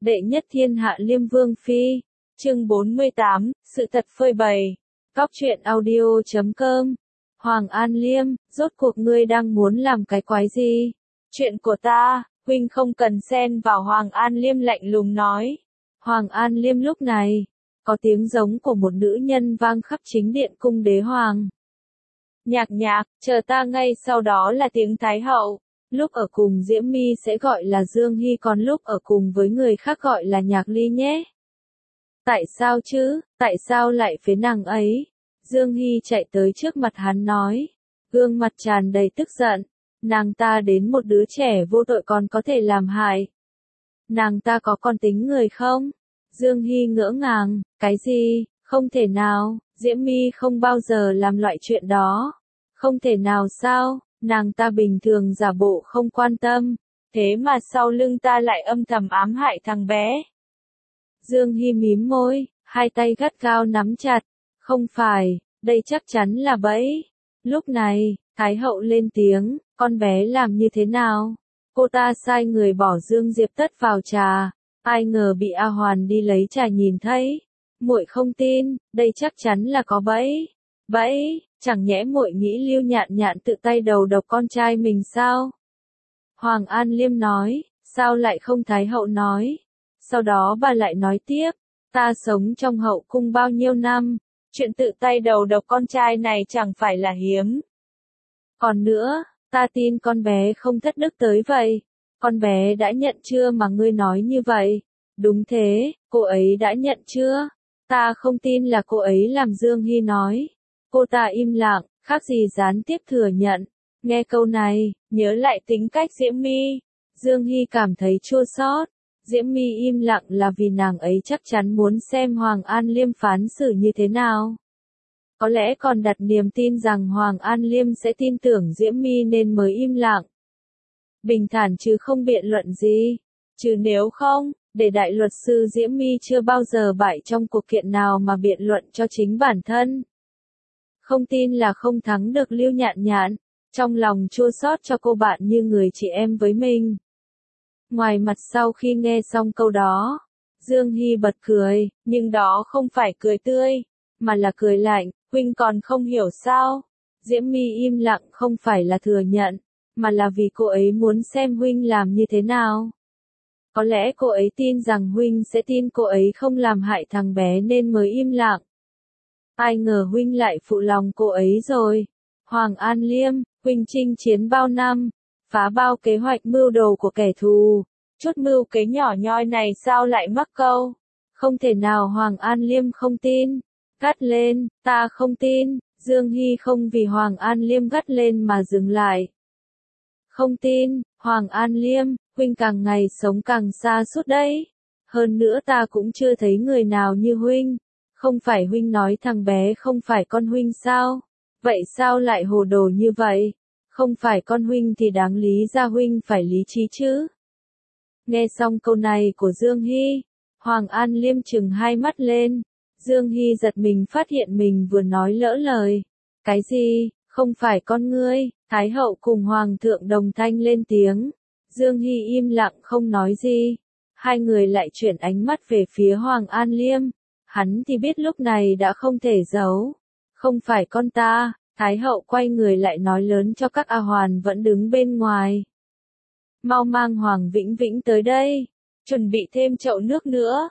Đệ nhất thiên hạ Liêm Vương Phi. Chương 48, sự thật phơi bày. Góc truyện audio.com. Hoàng An Liêm, rốt cuộc ngươi đang muốn làm cái quái gì? Chuyện của ta, huynh không cần xen vào. Hoàng An Liêm lạnh lùng nói. Hoàng An Liêm lúc này, có tiếng giống của một nữ nhân vang khắp chính điện cung đế hoàng. Nhạc nhạc, chờ ta ngay sau đó là tiếng Thái hậu. Lúc ở cùng Diễm My sẽ gọi là Dương Hy, còn lúc ở cùng với người khác gọi là Nhạc Ly nhé. Tại sao chứ, tại sao lại phế nàng ấy? Dương Hy chạy tới trước mặt hắn nói, gương mặt tràn đầy tức giận, nàng ta đến một đứa trẻ vô tội còn có thể làm hại. Nàng ta có con tính người không? Dương Hy ngỡ ngàng, cái gì, không thể nào, Diễm My không bao giờ làm loại chuyện đó. Không thể nào sao? Nàng ta bình thường giả bộ không quan tâm, thế mà sau lưng ta lại âm thầm ám hại thằng bé. Dương Hy mím môi, hai tay gắt gao nắm chặt. Không phải, đây chắc chắn là bẫy. Lúc này, Thái hậu lên tiếng, con bé làm như thế nào? Cô ta sai người bỏ Dương Diệp Tất vào trà, ai ngờ bị A Hoàn đi lấy trà nhìn thấy. Muội không tin, đây chắc chắn là có bẫy. Bẫy, chẳng nhẽ muội nghĩ Lưu Nhạn Nhạn tự tay đầu độc con trai mình sao? Hoàng An Liêm nói, sao lại không? Thái hậu nói. Sau đó bà lại nói tiếp, ta sống trong hậu cung bao nhiêu năm, chuyện tự tay đầu độc con trai này chẳng phải là hiếm. Còn nữa, ta tin con bé không thất đức tới vậy. Con bé đã nhận chưa mà ngươi nói như vậy? Đúng thế, cô ấy đã nhận chưa? Ta không tin là cô ấy làm. Dương Hy nói. Cô ta im lặng, khác gì gián tiếp thừa nhận. Nghe câu này, nhớ lại tính cách Diễm My. Dương Hy cảm thấy chua xót. Diễm My im lặng là vì nàng ấy chắc chắn muốn xem Hoàng An Liêm phán xử như thế nào. Có lẽ còn đặt niềm tin rằng Hoàng An Liêm sẽ tin tưởng Diễm My nên mới im lặng. Bình thản chứ không biện luận gì. Chứ nếu không, để đại luật sư Diễm My chưa bao giờ bại trong cuộc kiện nào mà biện luận cho chính bản thân. Không tin là không thắng được Lưu Nhạn Nhạn, trong lòng chua xót cho cô bạn như người chị em với mình. Ngoài mặt sau khi nghe xong câu đó, Dương Hy bật cười, nhưng đó không phải cười tươi, mà là cười lạnh, huynh còn không hiểu sao? Diễm My im lặng không phải là thừa nhận, mà là vì cô ấy muốn xem huynh làm như thế nào. Có lẽ cô ấy tin rằng huynh sẽ tin cô ấy không làm hại thằng bé nên mới im lặng. Ai ngờ huynh lại phụ lòng cô ấy rồi. Hoàng An Liêm, huynh chinh chiến bao năm, phá bao kế hoạch mưu đồ của kẻ thù. Chút mưu kế nhỏ nhoi này sao lại mắc câu? Không thể nào. Hoàng An Liêm không tin. Gắt lên, ta không tin. Dương Hy không vì Hoàng An Liêm gắt lên mà dừng lại. Không tin, Hoàng An Liêm, huynh càng ngày sống càng xa suốt đấy. Hơn nữa ta cũng chưa thấy người nào như huynh. Không phải huynh nói thằng bé không phải con huynh sao? Vậy sao lại hồ đồ như vậy? Không phải con huynh thì đáng lý ra huynh phải lý trí chứ? Nghe xong câu này của Dương Hy, Hoàng An Liêm trừng hai mắt lên. Dương Hy giật mình phát hiện mình vừa nói lỡ lời. Cái gì, không phải con ngươi? Thái hậu cùng Hoàng thượng đồng thanh lên tiếng. Dương Hy im lặng không nói gì. Hai người lại chuyển ánh mắt về phía Hoàng An Liêm. Hắn thì biết lúc này đã không thể giấu. Không phải con ta. Thái hậu quay người lại nói lớn cho các A Hoàn vẫn đứng bên ngoài. Mau mang Hoàng Vĩnh Vĩnh tới đây. Chuẩn bị thêm chậu nước nữa.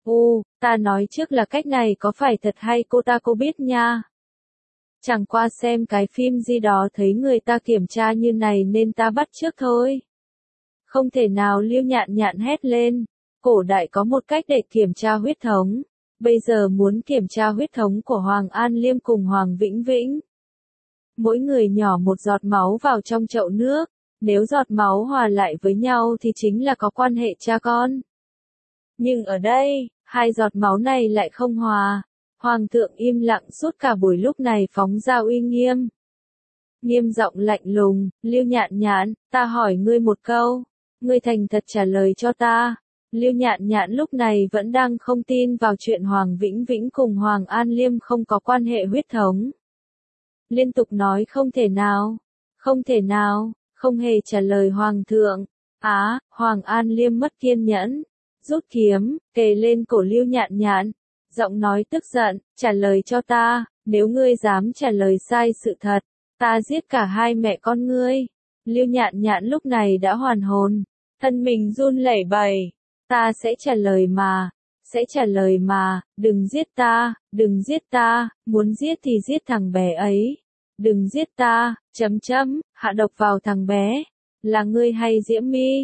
Ta nói trước là cách này có phải thật hay cô biết nha. Chẳng qua xem cái phim gì đó thấy người ta kiểm tra như này nên ta bắt chước thôi. Không thể nào. Lưu Nhạn Nhạn hét lên. Cổ đại có một cách để kiểm tra huyết thống. Bây giờ muốn kiểm tra huyết thống của Hoàng An Liêm cùng Hoàng Vĩnh Vĩnh. Mỗi người nhỏ một giọt máu vào trong chậu nước. Nếu giọt máu hòa lại với nhau thì chính là có quan hệ cha con. Nhưng ở đây, hai giọt máu này lại không hòa. Hoàng thượng im lặng suốt cả buổi lúc này phóng ra uy nghiêm. Nghiêm giọng lạnh lùng, Lưu Nhạn Nhạn, ta hỏi ngươi một câu. Ngươi thành thật trả lời cho ta. Lưu Nhạn Nhạn lúc này vẫn đang không tin vào chuyện Hoàng Vĩnh Vĩnh cùng Hoàng An Liêm không có quan hệ huyết thống. Liên tục nói không thể nào. Không thể nào. Không hề trả lời Hoàng thượng. Hoàng An Liêm mất kiên nhẫn. rút kiếm, kề lên cổ Lưu Nhạn Nhạn, giọng nói tức giận, trả lời cho ta, nếu ngươi dám trả lời sai sự thật, ta giết cả hai mẹ con ngươi. Lưu Nhạn Nhạn lúc này đã hoàn hồn, thân mình run lẩy bẩy, ta sẽ trả lời mà, đừng giết ta, muốn giết thì giết thằng bé ấy, đừng giết ta, hạ độc vào thằng bé, là ngươi hay Diễm My,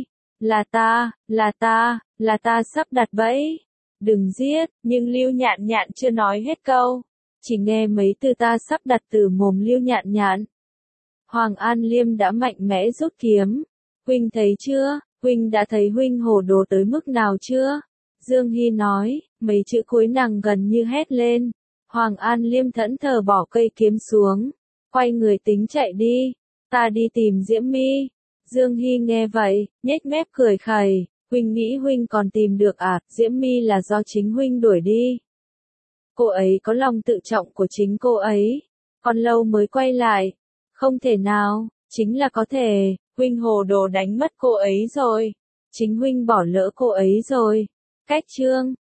là ta sắp đặt bẫy, đừng giết, nhưng Lưu Nhạn Nhạn chưa nói hết câu, chỉ nghe mấy từ ta sắp đặt từ mồm Lưu Nhạn Nhạn. Hoàng An Liêm đã mạnh mẽ rút kiếm, huynh thấy chưa, huynh đã thấy huynh hồ đồ tới mức nào chưa? Dương Hy nói, mấy chữ cuối nàng gần như hét lên. Hoàng An Liêm thẫn thờ bỏ cây kiếm xuống, quay người tính chạy đi, ta đi tìm Diễm My. Dương Hy nghe vậy, nhếch mép cười khẩy, huynh nghĩ huynh còn tìm được à, Diễm My là do chính huynh đuổi đi. Cô ấy có lòng tự trọng của chính cô ấy, còn lâu mới quay lại. Không thể nào, chính là có thể, huynh hồ đồ đánh mất cô ấy rồi. Chính huynh bỏ lỡ cô ấy rồi. Cách chương